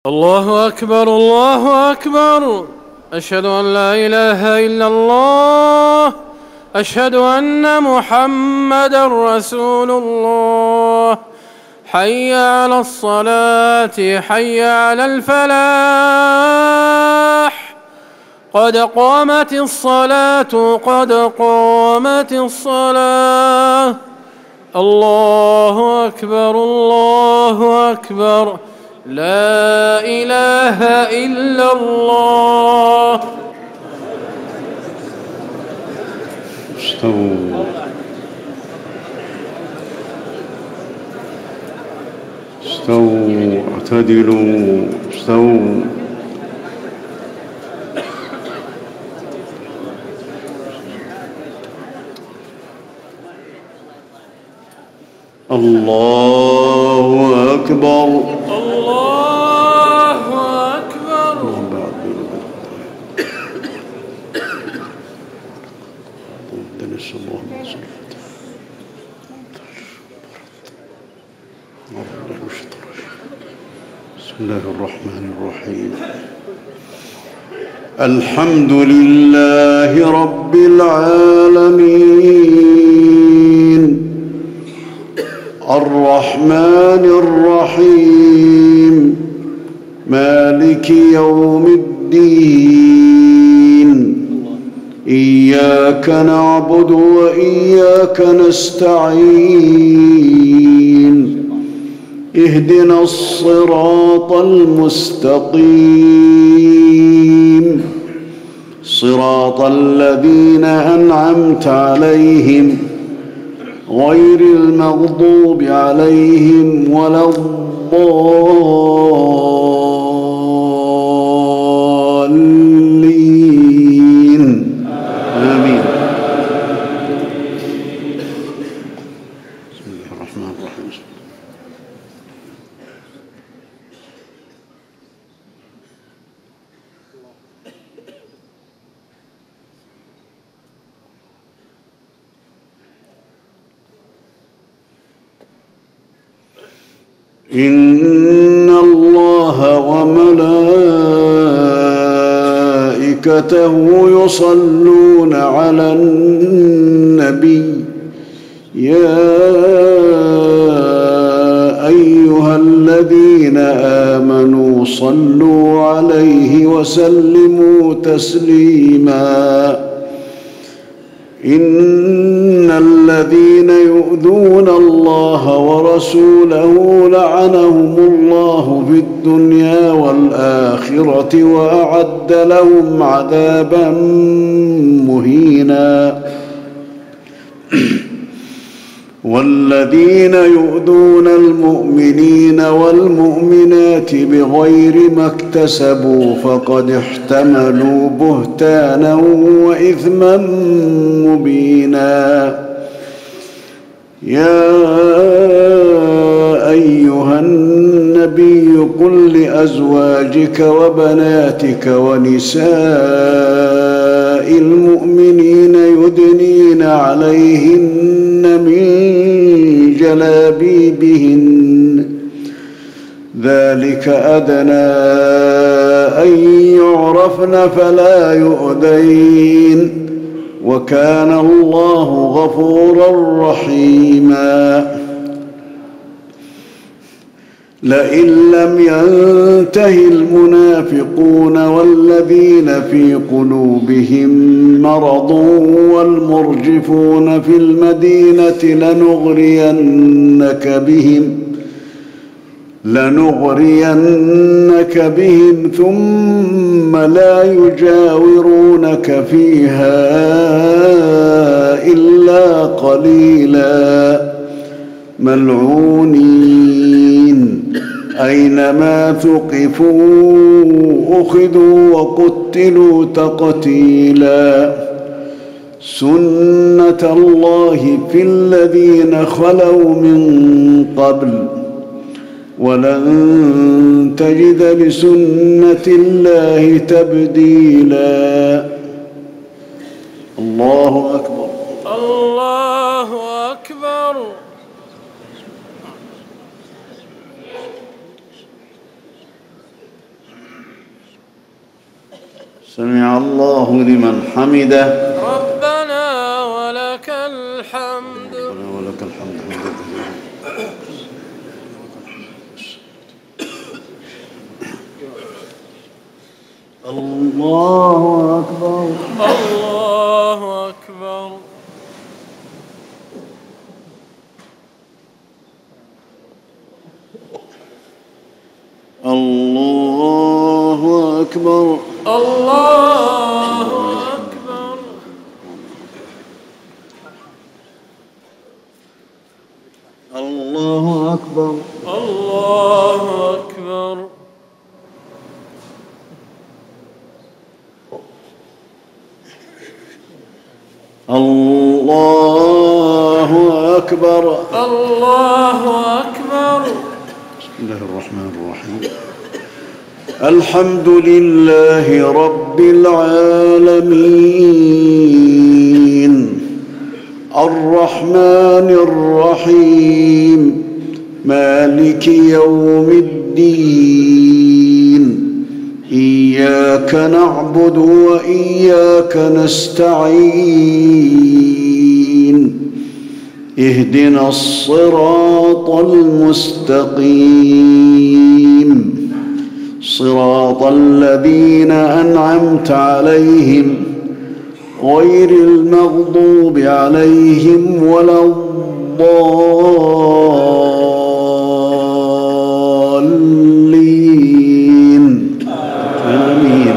الله أكبر الله أكبر. أشهد أن لا إله إلا الله. أشهد أن محمدًا رسول الله. حي على الصلاة حي على الفلاح. قد قامت الصلاة قد قامت الصلاة. الله أكبر الله أكبر. لا إله إلا الله. استووا استووا اعتدلوا استووا. الله أكبر الله أكبر. بسم الله الرحمن الرحيم. الحمد لله رب العالمين الرحمن الرحيم مالك يوم الدين. إياك نعبد وإياك نستعين. اهدنا الصراط المستقيم صراط الذين أنعمت عليهم غير المغضوب عليهم ولا الضالين. آمين. بسم الله الرحمن الرحيم. إن الله وملائكته يصلون على النبي. يا أيها الذين آمنوا صلوا عليه وسلموا تسليما. إن الذين يؤذون الله ورسوله لعنهم الله في الدنيا والآخرة وأعد لهم عذابا مهينا. والذين يؤذون المؤمنين والمؤمنات بغير ما اكتسبوا فقد احتملوا بهتانا وإثما مبينا. يا أيها النبي قل لأزواجك وبناتك ونساء المؤمنين يدنين عليهن من جلابيبهن ذلك أدنى أن يعرفن فلا يؤذين وكان الله غفورا رحيما. لئن لم ينته المنافقون والذين في قلوبهم مرض والمرجفون في المدينة لنغرينك بهم ثم لا يجاورونك فيها إلا قليلا ملعونين أينما ثقفوا أخذوا وقتلوا تقتيلا. سنة الله في الذين خلوا من قبل ولن تجد لسنة الله تبديلا. الله أكبر الله أكبر. سمع الله لمن حمده. ربنا ولك الحمد. ولك الحمد. الله أكبر. الله أكبر. الله أكبر. الله أكبر. الله أكبر. الله أكبر. الله أكبر. الله أكبر. بسم الله الرحمن الرحيم. الحمد لله رب العالمين الرحمن الرحيم مالك يوم الدين إياك نعبد وإياك نستعين اهدنا الصراط المستقيم صراط الذين أنعمت عليهم غير المغضوب عليهم ولا الضالين آمين.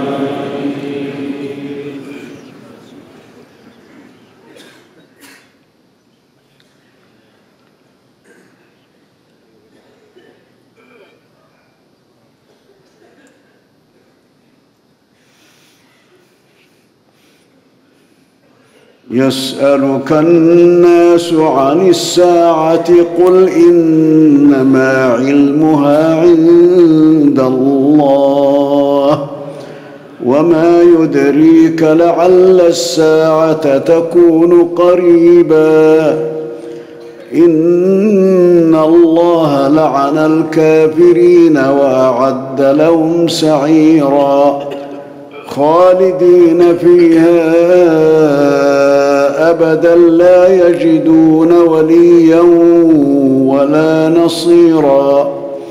يسألك الناس عن الساعة قل إنما علمها عند الله وما يدريك لعل الساعة تكون قريبا إن الله لعن الكافرين وأعد لهم سعيرا خالدين فيها أبدا لا يجدون وليا ولا نصيرا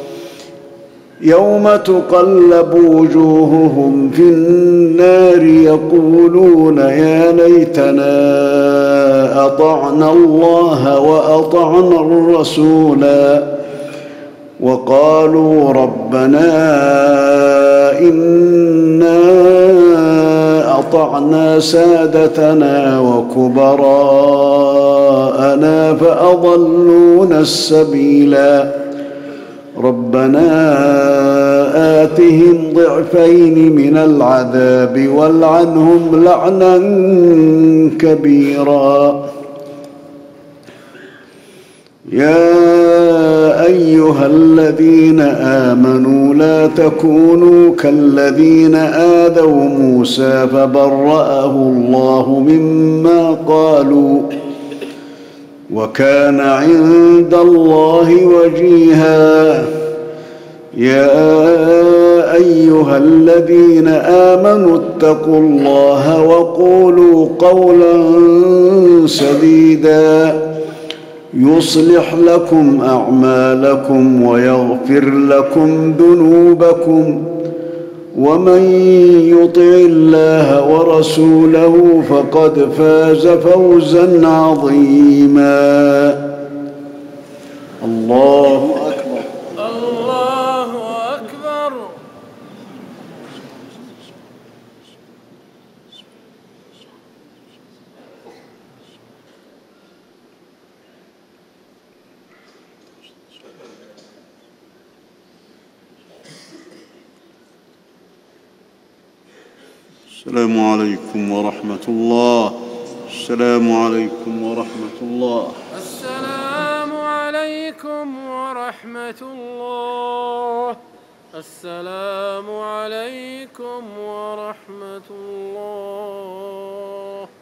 يوم تقلب وجوههم في النار يقولون يا ليتنا أطعنا الله وأطعنا الرسولا وقالوا ربنا إنا أطعنا سادتنا وكبراءنا فأضلونا السبيلا ربنا آتهم ضعفين من العذاب والعنهم لعنا كبيرا يا أيها الذين آمنوا لا تكونوا كالذين آذوا موسى فبرأه الله مما قالوا وكان عند الله وجيها يا أيها الذين آمنوا اتقوا الله وقولوا قولا سديدا يصلح لكم أعمالكم ويغفر لكم ذنوبكم ومن يطع الله ورسوله فقد فاز فوزا عظيما الله أكبر. الله أكبر. السلام عليكم ورحمة الله. السلام عليكم ورحمة الله. السلام عليكم ورحمة الله. السلام عليكم ورحمة الله.